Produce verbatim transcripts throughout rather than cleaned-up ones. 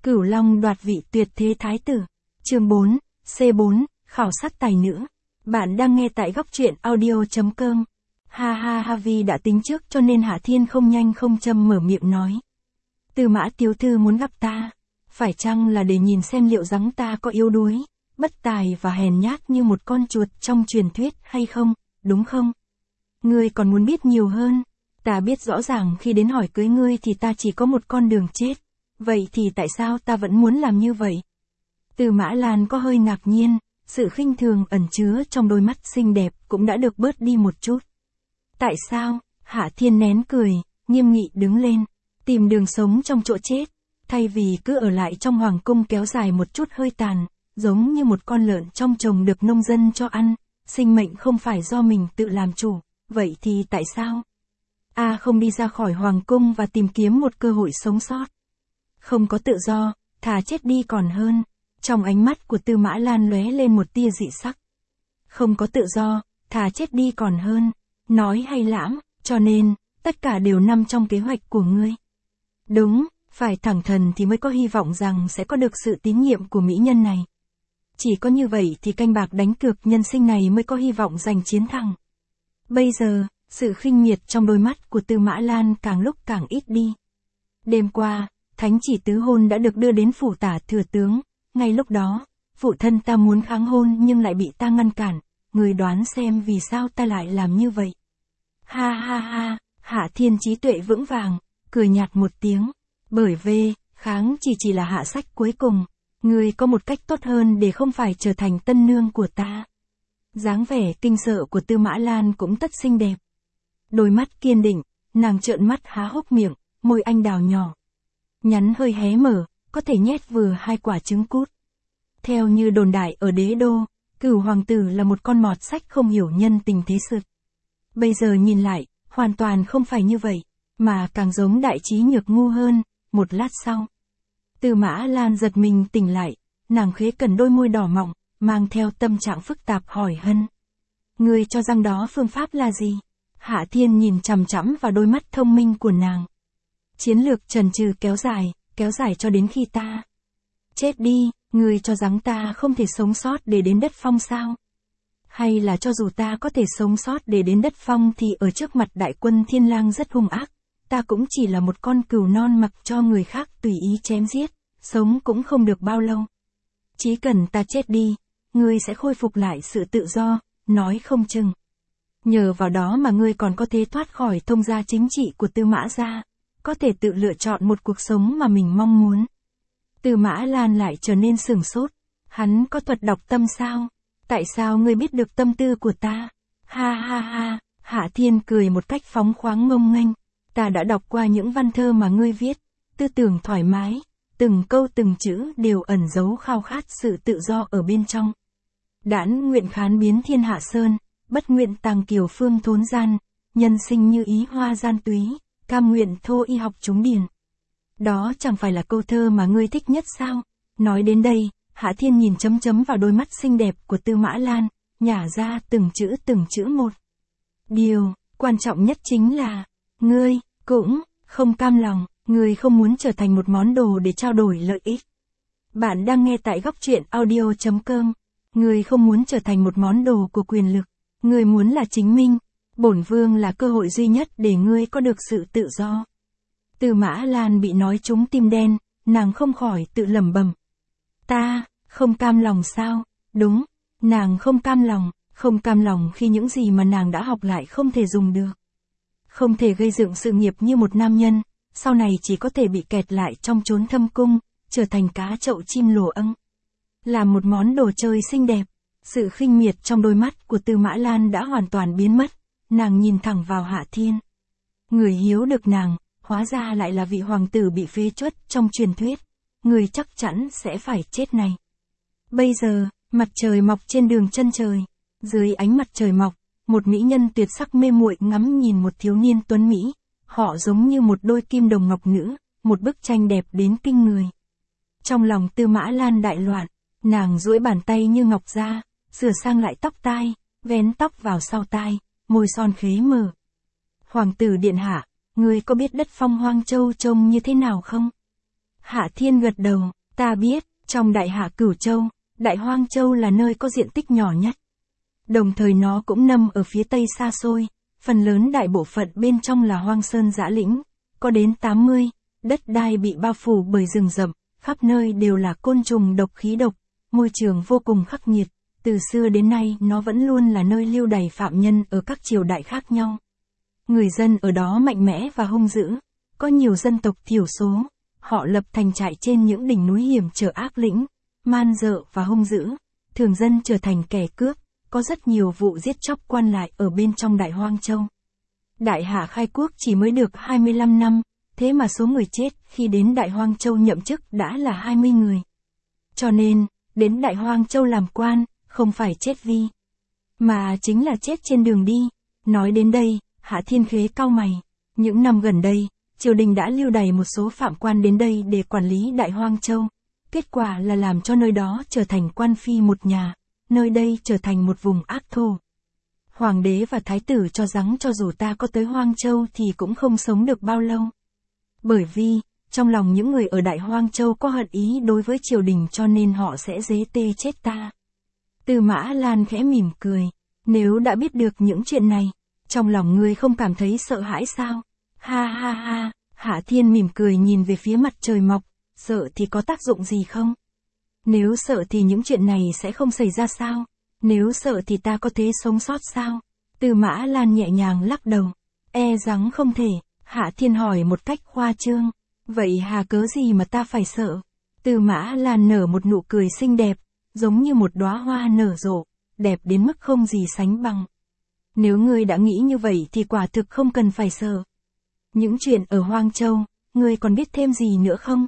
Cửu Long đoạt vị tuyệt thế thái tử. Chương bốn, C bốn, khảo sát tài nữ. Bạn đang nghe tại góc truyện audio chấm com. Ha ha ha, vì đã tính trước cho nên Hạ Thiên không nhanh không chậm mở miệng nói. Tư Mã tiểu thư muốn gặp ta, phải chăng là để nhìn xem liệu rằng ta có yếu đuối, bất tài và hèn nhát như một con chuột trong truyền thuyết hay không, đúng không? Ngươi còn muốn biết nhiều hơn, ta biết rõ ràng khi đến hỏi cưới ngươi thì ta chỉ có một con đường chết, vậy thì tại sao ta vẫn muốn làm như vậy? Tư Mã Lan có hơi ngạc nhiên, sự khinh thường ẩn chứa trong đôi mắt xinh đẹp cũng đã được bớt đi một chút. Tại sao? Hạ Thiên nén cười, nghiêm nghị đứng lên, tìm đường sống trong chỗ chết, thay vì cứ ở lại trong hoàng cung kéo dài một chút hơi tàn, giống như một con lợn trong chồng được nông dân cho ăn, sinh mệnh không phải do mình tự làm chủ, vậy thì tại sao? A không đi ra khỏi hoàng cung và tìm kiếm một cơ hội sống sót. Không có tự do, thà chết đi còn hơn. Trong ánh mắt của Tư Mã Lan lóe lên một tia dị sắc. Không có tự do, thà chết đi còn hơn. Nói hay lãm, cho nên, tất cả đều nằm trong kế hoạch của ngươi. Đúng, phải thẳng thắn thì mới có hy vọng rằng sẽ có được sự tín nhiệm của mỹ nhân này. Chỉ có như vậy thì canh bạc đánh cược nhân sinh này mới có hy vọng giành chiến thắng. Bây giờ, sự khinh miệt trong đôi mắt của Tư Mã Lan càng lúc càng ít đi. Đêm qua, thánh chỉ tứ hôn đã được đưa đến phủ tả thừa tướng. Ngay lúc đó, phụ thân ta muốn kháng hôn nhưng lại bị ta ngăn cản, người đoán xem vì sao ta lại làm như vậy. Ha ha ha, Hạ Thiên trí tuệ vững vàng, cười nhạt một tiếng, bởi vì, kháng chỉ chỉ là hạ sách cuối cùng, người có một cách tốt hơn để không phải trở thành tân nương của ta. Dáng vẻ kinh sợ của Tư Mã Lan cũng tất xinh đẹp. Đôi mắt kiên định, nàng trợn mắt há hốc miệng, môi anh đào nhỏ. Nhắn hơi hé mở, có thể nhét vừa hai quả trứng cút. Theo như đồn đại ở đế đô, Cửu hoàng tử là một con mọt sách không hiểu nhân tình thế sự. Bây giờ nhìn lại, hoàn toàn không phải như vậy, mà càng giống đại trí nhược ngu hơn. Một lát sau, Tư Mã Lan giật mình tỉnh lại, nàng khế cần đôi môi đỏ mọng, mang theo tâm trạng phức tạp hỏi hân. Ngươi cho rằng đó phương pháp là gì? Hạ Thiên nhìn chằm chằm vào đôi mắt thông minh của nàng. Chiến lược trần trừ kéo dài, kéo dài cho đến khi ta chết đi. Ngươi cho rằng ta không thể sống sót để đến đất phong sao? Hay là cho dù ta có thể sống sót để đến đất phong thì ở trước mặt đại quân Thiên Lang rất hung ác, ta cũng chỉ là một con cừu non mặc cho người khác tùy ý chém giết, sống cũng không được bao lâu. Chỉ cần ta chết đi, ngươi sẽ khôi phục lại sự tự do, nói không chừng. Nhờ vào đó mà ngươi còn có thể thoát khỏi thông gia chính trị của Tư Mã gia, có thể tự lựa chọn một cuộc sống mà mình mong muốn. Tư Mã Lan lại trở nên sửng sốt. Hắn có thuật đọc tâm sao? Tại sao ngươi biết được tâm tư của ta? Ha ha ha, Hạ Thiên cười một cách phóng khoáng ngông nghênh. Ta đã đọc qua những văn thơ mà ngươi viết, tư tưởng thoải mái, từng câu từng chữ đều ẩn giấu khao khát sự tự do ở bên trong. Đãn nguyện khán biến thiên hạ sơn, bất nguyện tàng kiều phương thốn gian, nhân sinh như ý hoa gian túy, cam nguyện thô y học trúng điển. Đó chẳng phải là câu thơ mà ngươi thích nhất sao? Nói đến đây, Hạ Thiên nhìn chấm chấm vào đôi mắt xinh đẹp của Tư Mã Lan, nhả ra từng chữ từng chữ một. Điều quan trọng nhất chính là, ngươi cũng không cam lòng, ngươi không muốn trở thành một món đồ để trao đổi lợi ích. Bạn đang nghe tại góc truyện audio chấm com. Ngươi không muốn trở thành một món đồ của quyền lực, ngươi muốn là chính mình. Bổn vương là cơ hội duy nhất để ngươi có được sự tự do. Tư Mã Lan bị nói trúng tim đen, nàng không khỏi tự lẩm bẩm. Ta, không cam lòng sao? Đúng, nàng không cam lòng, không cam lòng khi những gì mà nàng đã học lại không thể dùng được. Không thể gây dựng sự nghiệp như một nam nhân, sau này chỉ có thể bị kẹt lại trong chốn thâm cung, trở thành cá chậu chim lồ âng. Là một món đồ chơi xinh đẹp, sự khinh miệt trong đôi mắt của Tư Mã Lan đã hoàn toàn biến mất, nàng nhìn thẳng vào Hạ Thiên. Người hiếu được nàng, hóa ra lại là vị hoàng tử bị phế truất trong truyền thuyết, người chắc chắn sẽ phải chết này. Bây giờ, mặt trời mọc trên đường chân trời, dưới ánh mặt trời mọc, một mỹ nhân tuyệt sắc mê muội ngắm nhìn một thiếu niên tuấn mỹ, họ giống như một đôi kim đồng ngọc nữ, một bức tranh đẹp đến kinh người. Trong lòng Tư Mã Lan đại loạn, nàng duỗi bàn tay như ngọc ra, sửa sang lại tóc tai, vén tóc vào sau tai, môi son khế mở. Hoàng tử điện hạ, ngươi có biết đất phong Hoang Châu trông như thế nào không? Hạ Thiên gật đầu, ta biết, trong Đại Hạ Cửu Châu, Đại Hoang Châu là nơi có diện tích nhỏ nhất. Đồng thời nó cũng nằm ở phía tây xa xôi, phần lớn đại bộ phận bên trong là hoang sơn dã lĩnh, có đến tám mươi, đất đai bị bao phủ bởi rừng rậm, khắp nơi đều là côn trùng độc khí độc, môi trường vô cùng khắc nghiệt, từ xưa đến nay nó vẫn luôn là nơi lưu đày phạm nhân ở các triều đại khác nhau. Người dân ở đó mạnh mẽ và hung dữ, có nhiều dân tộc thiểu số, họ lập thành trại trên những đỉnh núi hiểm trở ác lĩnh, man dợ và hung dữ, thường dân trở thành kẻ cướp, có rất nhiều vụ giết chóc quan lại ở bên trong Đại Hoang Châu. Đại Hạ khai quốc chỉ mới được hai mươi lăm năm, thế mà số người chết khi đến Đại Hoang Châu nhậm chức đã là hai mươi người. Cho nên, đến Đại Hoang Châu làm quan, không phải chết vì, mà chính là chết trên đường đi. Nói đến đây, Hạ Thiên khế cau mày. Những năm gần đây, triều đình đã lưu đày một số phạm quan đến đây để quản lý Đại Hoang Châu. Kết quả là làm cho nơi đó trở thành quan phi một nhà, nơi đây trở thành một vùng ác thổ. Hoàng đế và thái tử cho rằng cho dù ta có tới Hoang Châu thì cũng không sống được bao lâu. Bởi vì, trong lòng những người ở Đại Hoang Châu có hận ý đối với triều đình cho nên họ sẽ dế tê chết ta. Tư Mã Lan khẽ mỉm cười. Nếu đã biết được những chuyện này, trong lòng ngươi không cảm thấy sợ hãi sao? Ha ha ha, Hạ Thiên mỉm cười nhìn về phía mặt trời mọc, sợ thì có tác dụng gì không? Nếu sợ thì những chuyện này sẽ không xảy ra sao? Nếu sợ thì ta có thể sống sót sao? Tư Mã Lan nhẹ nhàng lắc đầu. E rằng không thể, Hạ Thiên hỏi một cách khoa trương. Vậy hà cớ gì mà ta phải sợ? Tư Mã Lan nở một nụ cười xinh đẹp, giống như một đóa hoa nở rộ, đẹp đến mức không gì sánh bằng. Nếu ngươi đã nghĩ như vậy thì quả thực không cần phải sợ. Những chuyện ở Hoang Châu, ngươi còn biết thêm gì nữa không?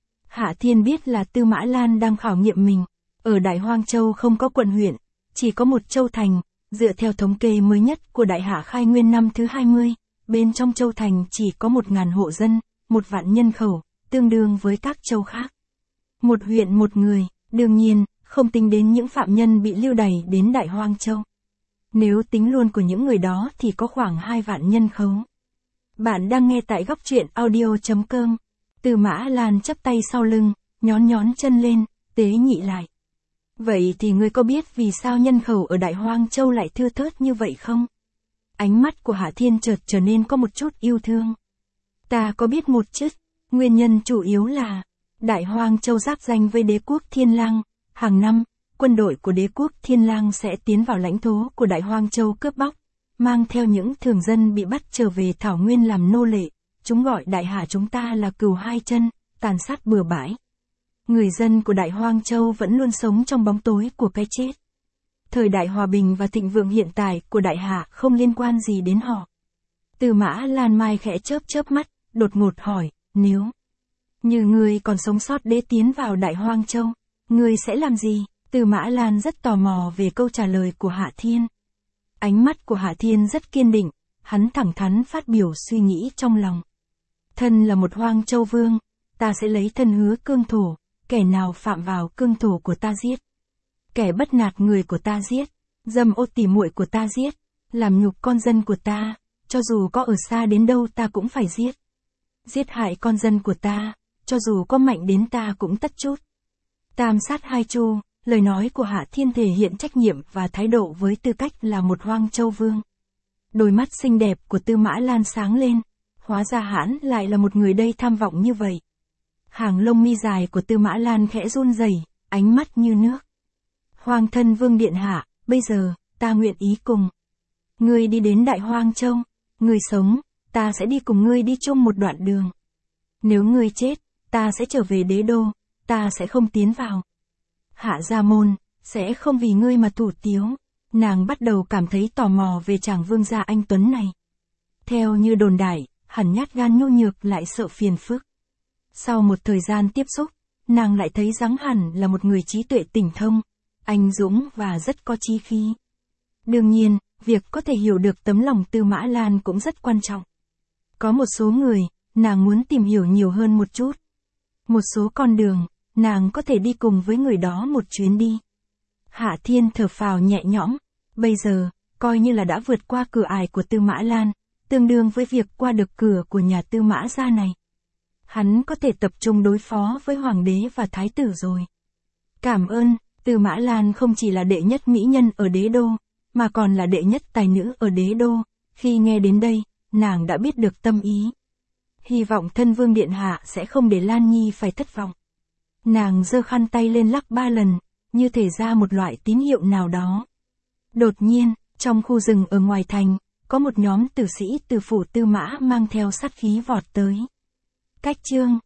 Hạ Thiên biết là Tư Mã Lan đang khảo nghiệm mình. Ở Đại Hoang Châu không có quận huyện, chỉ có một châu thành, dựa theo thống kê mới nhất của Đại Hạ khai nguyên năm thứ hai mươi, bên trong châu thành chỉ có một ngàn hộ dân, một vạn nhân khẩu, tương đương với các châu khác. Một huyện một người, đương nhiên, không tính đến những phạm nhân bị lưu đày đến Đại Hoang Châu. Nếu tính luôn của những người đó thì có khoảng hai vạn nhân khẩu. Bạn đang nghe tại góc truyện audio chấm com. Tư Mã Lan chắp tay sau lưng, nhón nhón chân lên, tế nhị lại. Vậy thì ngươi có biết vì sao nhân khẩu ở Đại Hoang Châu lại thưa thớt như vậy không? Ánh mắt của Hạ Thiên chợt trở nên có một chút yêu thương. Ta có biết một chút, nguyên nhân chủ yếu là Đại Hoang Châu giáp danh với đế quốc Thiên Lang, hàng năm, quân đội của đế quốc Thiên Lang sẽ tiến vào lãnh thổ của Đại Hoang Châu cướp bóc, mang theo những thường dân bị bắt trở về Thảo Nguyên làm nô lệ, chúng gọi Đại Hạ chúng ta là cừu hai chân, tàn sát bừa bãi. Người dân của Đại Hoang Châu vẫn luôn sống trong bóng tối của cái chết. Thời đại hòa bình và thịnh vượng hiện tại của Đại Hạ không liên quan gì đến họ. Tư Mã Lan Mai khẽ chớp chớp mắt, đột ngột hỏi, nếu như ngươi còn sống sót để tiến vào Đại Hoang Châu, ngươi sẽ làm gì? Tư Mã Lan rất tò mò về câu trả lời của Hạ Thiên. Ánh mắt của Hạ Thiên rất kiên định, hắn thẳng thắn phát biểu suy nghĩ trong lòng. Thân là một Hoang Châu vương, ta sẽ lấy thân hứa cương thổ, kẻ nào phạm vào cương thổ của ta giết. Kẻ bất nạt người của ta giết, dâm ô tỉ muội của ta giết, làm nhục con dân của ta, cho dù có ở xa đến đâu ta cũng phải giết. Giết hại con dân của ta, cho dù có mạnh đến ta cũng tất chút. Tam sát hai chu, lời nói của Hạ Thiên thể hiện trách nhiệm và thái độ với tư cách là một Hoang Châu vương. Đôi mắt xinh đẹp của Tư Mã Lan sáng lên, hóa ra hãn lại là một người đây tham vọng như vậy. Hàng lông mi dài của Tư Mã Lan khẽ run rẩy, ánh mắt như nước. Hoàng thân vương điện hạ, bây giờ, ta nguyện ý cùng ngươi đi đến Đại Hoang Châu, ngươi sống, ta sẽ đi cùng ngươi đi chung một đoạn đường. Nếu ngươi chết, ta sẽ trở về đế đô, ta sẽ không tiến vào Hạ gia môn, sẽ không vì ngươi mà thủ tiếu. Nàng bắt đầu cảm thấy tò mò về chàng vương gia anh tuấn này. Theo như đồn đại, hẳn nhát gan nhu nhược lại sợ phiền phức. Sau một thời gian tiếp xúc, nàng lại thấy rằng hẳn là một người trí tuệ tỉnh thông, anh dũng và rất có chí khí. Đương nhiên, việc có thể hiểu được tấm lòng Tư Mã Lan cũng rất quan trọng. Có một số người, nàng muốn tìm hiểu nhiều hơn một chút. Một số con đường, nàng có thể đi cùng với người đó một chuyến đi. Hạ Thiên thở phào nhẹ nhõm, bây giờ, coi như là đã vượt qua cửa ải của Tư Mã Lan, tương đương với việc qua được cửa của nhà Tư Mã gia này. Hắn có thể tập trung đối phó với hoàng đế và thái tử rồi. Cảm ơn, Tư Mã Lan không chỉ là đệ nhất mỹ nhân ở đế đô, mà còn là đệ nhất tài nữ ở đế đô. Khi nghe đến đây, nàng đã biết được tâm ý. Hy vọng thân vương điện hạ sẽ không để Lan Nhi phải thất vọng. Nàng giơ khăn tay lên lắc ba lần, như thể ra một loại tín hiệu nào đó. Đột nhiên, trong khu rừng ở ngoài thành, có một nhóm tử sĩ từ phủ Tư Mã mang theo sát khí vọt tới. Cách chương,